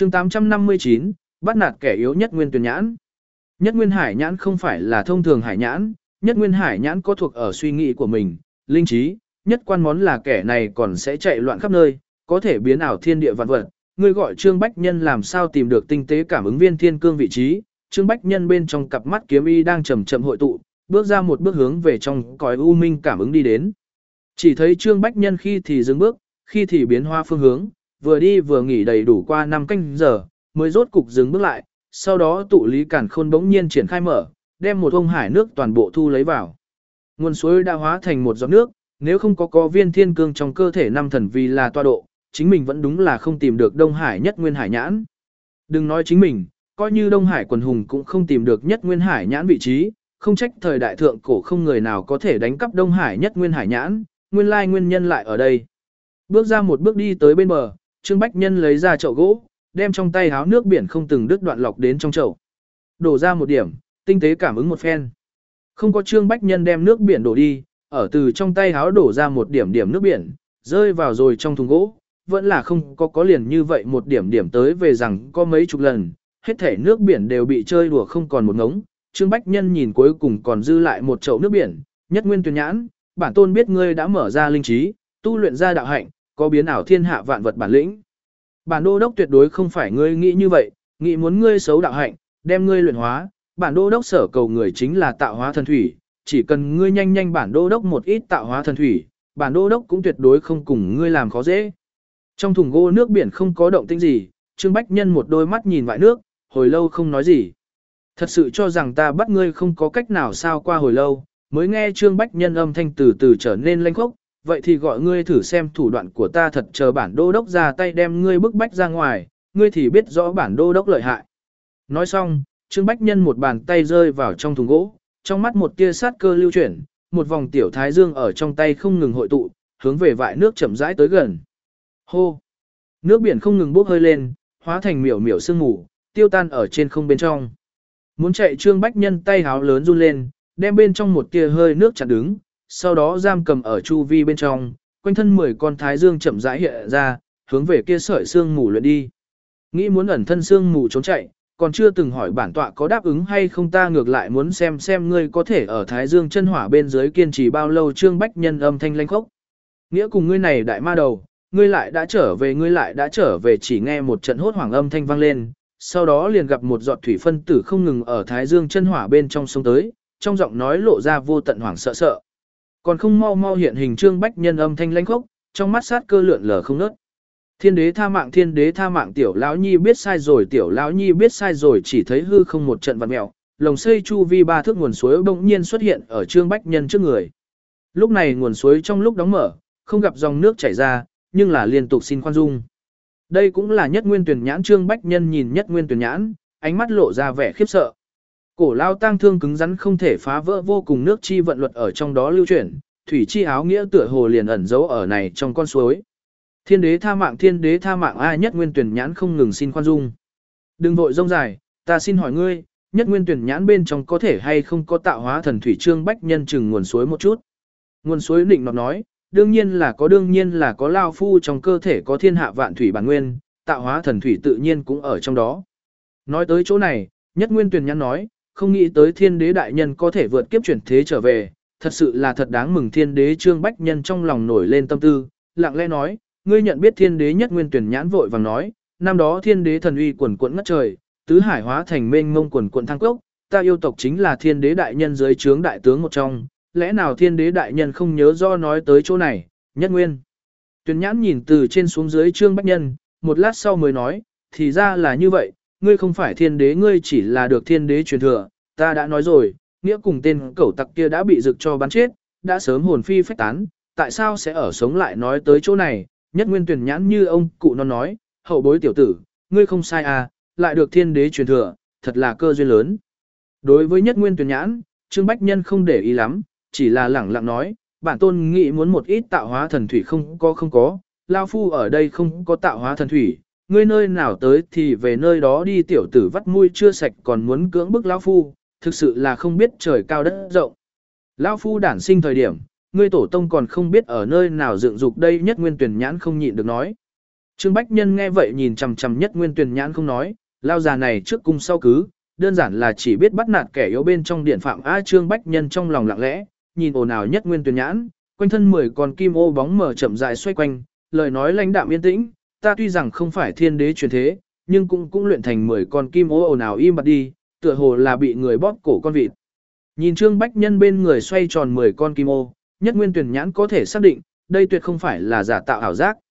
chương 859, bắt nạt kẻ yếu nhất nguyên tuyển nhãn. Nhất nguyên hải nhãn không phải là thông thường hải nhãn, nhất nguyên hải nhãn có thuộc ở suy nghĩ của mình, linh trí, nhất quan món là kẻ này còn sẽ chạy loạn khắp nơi, có thể biến ảo thiên địa vạn vật. Người gọi Trương Bách Nhân làm sao tìm được tinh tế cảm ứng viên thiên cương vị trí, Trương Bách Nhân bên trong cặp mắt kiếm y đang chậm chậm hội tụ, bước ra một bước hướng về trong cõi u minh cảm ứng đi đến. Chỉ thấy Trương Bách Nhân khi thì dừng bước, khi thì biến hóa phương hướng, vừa đi vừa nghỉ đầy đủ qua 5 canh giờ, mới rốt cục dừng bước lại, sau đó tụ lý cản khôn bỗng nhiên triển khai mở, đem một ông hải nước toàn bộ thu lấy vào. Nguồn suối đã hóa thành một giọt nước, nếu không có viên thiên cương trong cơ thể năm thần vì là tọa độ, chính mình vẫn đúng là không tìm được Đông Hải nhất nguyên hải nhãn. Đừng nói chính mình, coi như Đông Hải quần hùng cũng không tìm được nhất nguyên hải nhãn vị trí, không trách thời đại thượng cổ không người nào có thể đánh cắp Đông Hải nhất nguyên hải nhãn, nguyên lai nguyên nhân lại ở đây. Bước ra một bước đi tới bên bờ, Trương Bách Nhân lấy ra chậu gỗ, đem trong tay háo nước biển không từng đứt đoạn lọc đến trong chậu. Đổ ra một điểm, tinh tế cảm ứng một phen. Không có Trương Bách Nhân đem nước biển đổ đi, ở từ trong tay háo đổ ra một điểm điểm nước biển, rơi vào rồi trong thùng gỗ, vẫn là không có liền như vậy một điểm điểm tới về rằng có mấy chục lần, hết thể nước biển đều bị chơi đùa không còn một ngống. Trương Bách Nhân nhìn cuối cùng còn dư lại một chậu nước biển, nhất nguyên tuyển nhãn, bản tôn biết ngươi đã mở ra linh trí, tu luyện ra đạo hạnh, có biến ảo thiên hạ vạn vật bản lĩnh. Bản đô đốc tuyệt đối không phải ngươi nghĩ như vậy, nghĩ muốn ngươi xấu đạo hạnh, đem ngươi luyện hóa, bản đô đốc sở cầu người chính là tạo hóa thần thủy, chỉ cần ngươi nhanh nhanh bản đô đốc một ít tạo hóa thần thủy, bản đô đốc cũng tuyệt đối không cùng ngươi làm khó dễ. Trong thùng gỗ nước biển không có động tĩnh gì, Trương Bách Nhân một đôi mắt nhìn vại nước, hồi lâu không nói gì. Thật sự cho rằng ta bắt ngươi không có cách nào sao qua hồi lâu, mới nghe Trương Bách Nhân âm thanh từ từ trở nên lanh khốc, vậy thì gọi ngươi thử xem thủ đoạn của ta thật, chờ bản đô đốc ra tay đem ngươi bức bách ra ngoài, ngươi thì biết rõ bản đô đốc lợi hại. Nói xong, Trương Bách Nhân một bàn tay rơi vào trong thùng gỗ, trong mắt một tia sát cơ lưu chuyển, một vòng tiểu thái dương ở trong tay không ngừng hội tụ, hướng về vại nước chậm rãi tới gần. Hô! Nước biển không ngừng bốc hơi lên, hóa thành miểu miểu sương mù, tiêu tan ở trên không bên trong. Muốn chạy Trương Bách Nhân tay háo lớn run lên, đem bên trong một tia hơi nước chặn đứng, sau đó giam cầm ở chu vi bên trong, quanh thân 10 con thái dương chậm rãi hiện ra, hướng về kia sợi sương mù luyện đi. Nghĩ muốn ẩn thân sương mù trốn chạy, còn chưa từng hỏi bản tọa có đáp ứng hay không, ta ngược lại muốn xem ngươi có thể ở thái dương chân hỏa bên dưới kiên trì bao lâu. Trương Bách Nhân âm thanh lanh khốc. Nghĩa cùng ngươi này đại ma đầu, ngươi lại đã trở về, chỉ nghe một trận hốt hoảng âm thanh vang lên, sau đó liền gặp một giọt thủy phân tử không ngừng ở thái dương chân hỏa bên trong sông tới, trong giọng nói lộ ra vô tận hoảng sợ. Còn không mau hiện hình. Trương Bách Nhân âm thanh lãnh khốc, trong mắt sát cơ lượn lờ không ngớt. Thiên đế tha mạng, tiểu lão nhi biết sai rồi, chỉ thấy hư không một trận vặn mèo, lồng xây chu vi 3 thước nguồn suối bỗng nhiên xuất hiện ở Trương Bách Nhân trước người. Lúc này nguồn suối trong lúc đóng mở, không gặp dòng nước chảy ra, nhưng là liên tục xin khoan dung. Đây cũng là nhất nguyên tuyển nhãn. Trương Bách Nhân nhìn nhất nguyên tuyển nhãn, ánh mắt lộ ra vẻ khiếp sợ. Cổ lao tang thương cứng rắn không thể phá vỡ, vô cùng nước chi vận luật ở trong đó lưu chuyển, thủy chi áo nghĩa tựa hồ liền ẩn giấu ở này trong con suối. Thiên đế tha mạng, ai nhất nguyên tuyển nhãn không ngừng xin khoan dung. Đừng vội rông dài, ta xin hỏi ngươi, nhất nguyên tuyển nhãn bên trong có thể hay không có tạo hóa thần thủy? Trương Bách Nhân chừng nguồn suối một chút. Nguồn suối định nọt nói, đương nhiên là có, lao phu trong cơ thể có thiên hạ vạn thủy bản nguyên, tạo hóa thần thủy tự nhiên cũng ở trong đó. Nói tới chỗ này, nhất nguyên tuyển nhãn nói, không nghĩ tới thiên đế đại nhân có thể vượt kiếp chuyển thế trở về, thật sự là thật đáng mừng. Thiên đế Trương Bách Nhân trong lòng nổi lên tâm tư, lặng lẽ nói, ngươi nhận biết thiên đế? nhất nguyên tuyển nhãn vội vàng nói, năm đó thiên đế thần uy quần quận ngất trời, tứ hải hóa thành mênh mông quần quận thăng cốc, ta yêu tộc chính là thiên đế đại nhân dưới trướng đại tướng một trong, lẽ nào thiên đế đại nhân không nhớ do? Nói tới chỗ này, nhất nguyên tuyển nhãn nhìn từ trên xuống dưới Trương Bách Nhân, một lát sau mới nói, thì ra là như vậy, ngươi không phải thiên đế, ngươi chỉ là được thiên đế truyền thừa, ta đã nói rồi, nghĩa cùng tên cẩu tặc kia đã bị rực cho bắn chết, đã sớm hồn phi phách tán, tại sao sẽ ở sống lại? Nói tới chỗ này, nhất nguyên tuyển nhãn như ông cụ nó nói, hậu bối tiểu tử, ngươi không sai à, lại được thiên đế truyền thừa, thật là cơ duyên lớn. Đối với nhất nguyên tuyển nhãn, Trương Bách Nhân không để ý lắm, chỉ là lẳng lặng nói, bản tôn nghĩ muốn một ít tạo hóa thần thủy, không có, lao phu ở đây không có tạo hóa thần thủy, ngươi nơi nào tới thì về nơi đó đi. Tiểu tử vắt mũi chưa sạch còn muốn cưỡng bức lão phu, thực sự là không biết trời cao đất rộng. Lão phu đản sinh thời điểm, ngươi tổ tông còn không biết ở nơi nào dựng dục đây. Nhất nguyên tuyển nhãn không nhịn được nói. Trương Bách Nhân nghe vậy nhìn chằm chằm Nhất Nguyên Tuyền nhãn không nói, lao già này trước cung sau cứ, đơn giản là chỉ biết bắt nạt kẻ yếu bên trong điện phạm a. Trương Bách Nhân trong lòng lặng lẽ, nhìn ồn ào Nhất Nguyên Tuyền nhãn, quanh thân 10 con kim ô bóng mở chậm rãi xoay quanh, lời nói lãnh đạm yên tĩnh, ta tuy rằng không phải thiên đế truyền thế, nhưng cũng luyện thành 10 con kim ô ồn ào im bặt đi, tựa hồ là bị người bóp cổ con vịt. Nhìn Trương Bách Nhân bên người xoay tròn 10 con kim ô, Nhất Nguyên Tuyền nhãn có thể xác định, đây tuyệt không phải là giả tạo ảo giác.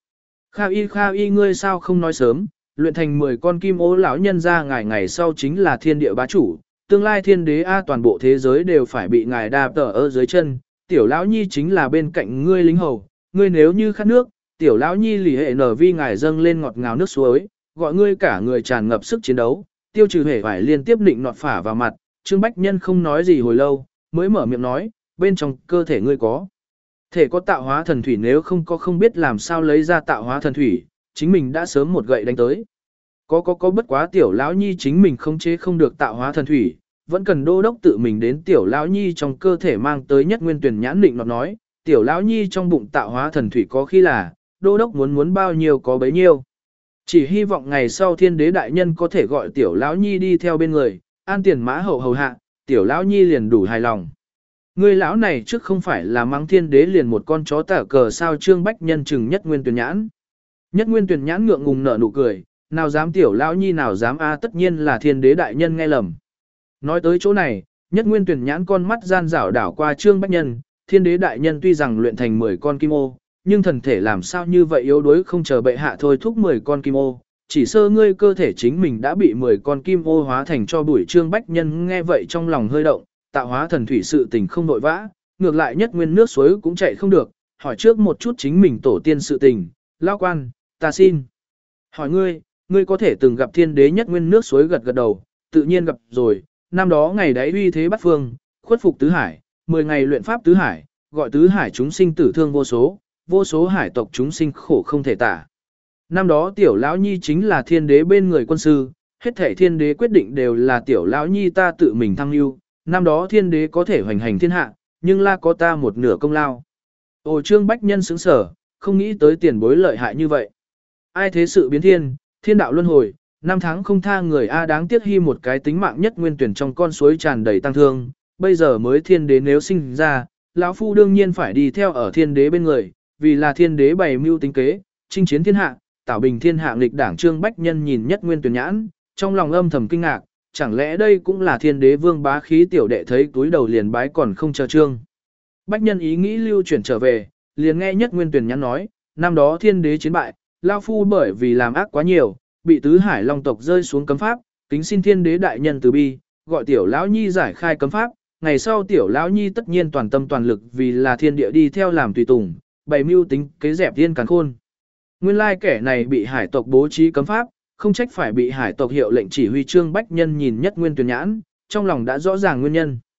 Kha y ngươi sao không nói sớm, luyện thành 10 con kim ô lão nhân ra ngày sau chính là thiên địa bá chủ, tương lai thiên đế a toàn bộ thế giới đều phải bị ngài đạp tở ở dưới chân, tiểu lão nhi chính là bên cạnh ngươi lính hầu, ngươi nếu như khát nước, tiểu lão nhi lì hệ nở vi ngài dâng lên ngọt ngào nước suối, gọi ngươi cả người tràn ngập sức chiến đấu, tiêu trừ hề phải liên tiếp định nọt phả vào mặt, Trương Bách Nhân không nói gì hồi lâu, mới mở miệng nói, bên trong cơ thể ngươi có thể có tạo hóa thần thủy, nếu không có không biết làm sao lấy ra tạo hóa thần thủy, chính mình đã sớm một gậy đánh tới. Có bất quá tiểu lão nhi chính mình không chế không được tạo hóa thần thủy, vẫn cần đô đốc tự mình đến tiểu lão nhi trong cơ thể mang tới Nhất Nguyên Tuyền nhãn định nọt nói, tiểu lão nhi trong bụng tạo hóa thần thủy có khi là, đô đốc muốn bao nhiêu có bấy nhiêu. Chỉ hy vọng ngày sau thiên đế đại nhân có thể gọi tiểu lão nhi đi theo bên người, an tiền mã hậu hầu hạ, tiểu lão nhi liền đủ hài lòng. Người lão này trước không phải là mắng thiên đế liền một con chó tả cờ sao. Trương Bách Nhân chừng Nhất Nguyên Tuyền nhãn. Nhất Nguyên Tuyền nhãn ngượng ngùng nở nụ cười, nào dám tiểu lão nhi nào dám a, tất nhiên là thiên đế đại nhân nghe lầm. Nói tới chỗ này, Nhất Nguyên Tuyền nhãn con mắt gian rảo đảo qua Trương Bách Nhân, thiên đế đại nhân tuy rằng luyện thành 10 con kim ô, nhưng thần thể làm sao như vậy yếu đuối, không chờ bệ hạ thôi thúc 10 con kim ô, chỉ sơ ngươi cơ thể chính mình đã bị 10 con kim ô hóa thành cho bụi. Trương Bách Nhân nghe vậy trong lòng hơi động, tạo hóa thần thủy sự tình không nội vã, ngược lại Nhất Nguyên nước suối cũng chạy không được, hỏi trước một chút chính mình tổ tiên sự tình. Lao quan, ta xin hỏi ngươi có thể từng gặp thiên đế? Nhất Nguyên nước suối gật gật đầu, tự nhiên gặp rồi, năm đó ngày đấy uy thế bắt phương, khuất phục tứ hải, 10 ngày luyện pháp tứ hải, gọi tứ hải chúng sinh tử thương vô số hải tộc chúng sinh khổ không thể tả. Năm đó tiểu lão nhi chính là thiên đế bên người quân sư, hết thảy thiên đế quyết định đều là tiểu lão nhi ta tự mình thăng lưu, năm đó thiên đế có thể hoành hành thiên hạ, nhưng là có ta một nửa công lao. Ồ, Trương Bách Nhân sững sở, không nghĩ tới tiền bối lợi hại như vậy. Ai thế sự biến thiên, thiên đạo luân hồi, năm tháng không tha người a, đáng tiếc hy một cái tính mạng Nhất Nguyên Tuyển trong con suối tràn đầy tăng thương, bây giờ mới thiên đế nếu sinh ra, lão phu đương nhiên phải đi theo ở thiên đế bên người, vì là thiên đế bày mưu tính kế, chinh chiến thiên hạ, tảo bình thiên hạ nghịch đảng. Trương Bách Nhân nhìn Nhất Nguyên Tuyền nhãn, trong lòng âm thầm kinh ngạc, chẳng lẽ đây cũng là thiên đế vương bá khí? Tiểu đệ thấy túi đầu liền bái còn không chờ Trương Bách Nhân ý nghĩ lưu chuyển trở về, liền nghe Nhất Nguyên Tuyền nhãn nói, năm đó thiên đế chiến bại, lão phu bởi vì làm ác quá nhiều, bị tứ hải long tộc rơi xuống cấm pháp, kính xin thiên đế đại nhân từ bi, gọi tiểu lão nhi giải khai cấm pháp, ngày sau tiểu lão nhi tất nhiên toàn tâm toàn lực vì là thiên địa đi theo làm tùy tùng, bày mưu tính kế dẹp thiên càn khôn. Nguyên lai kẻ này bị hải tộc bố trí cấm pháp, không trách phải bị hải tộc hiệu lệnh chỉ huy. Trương Bách Nhân nhìn Nhất Nguyên Tuyền nhãn, trong lòng đã rõ ràng nguyên nhân.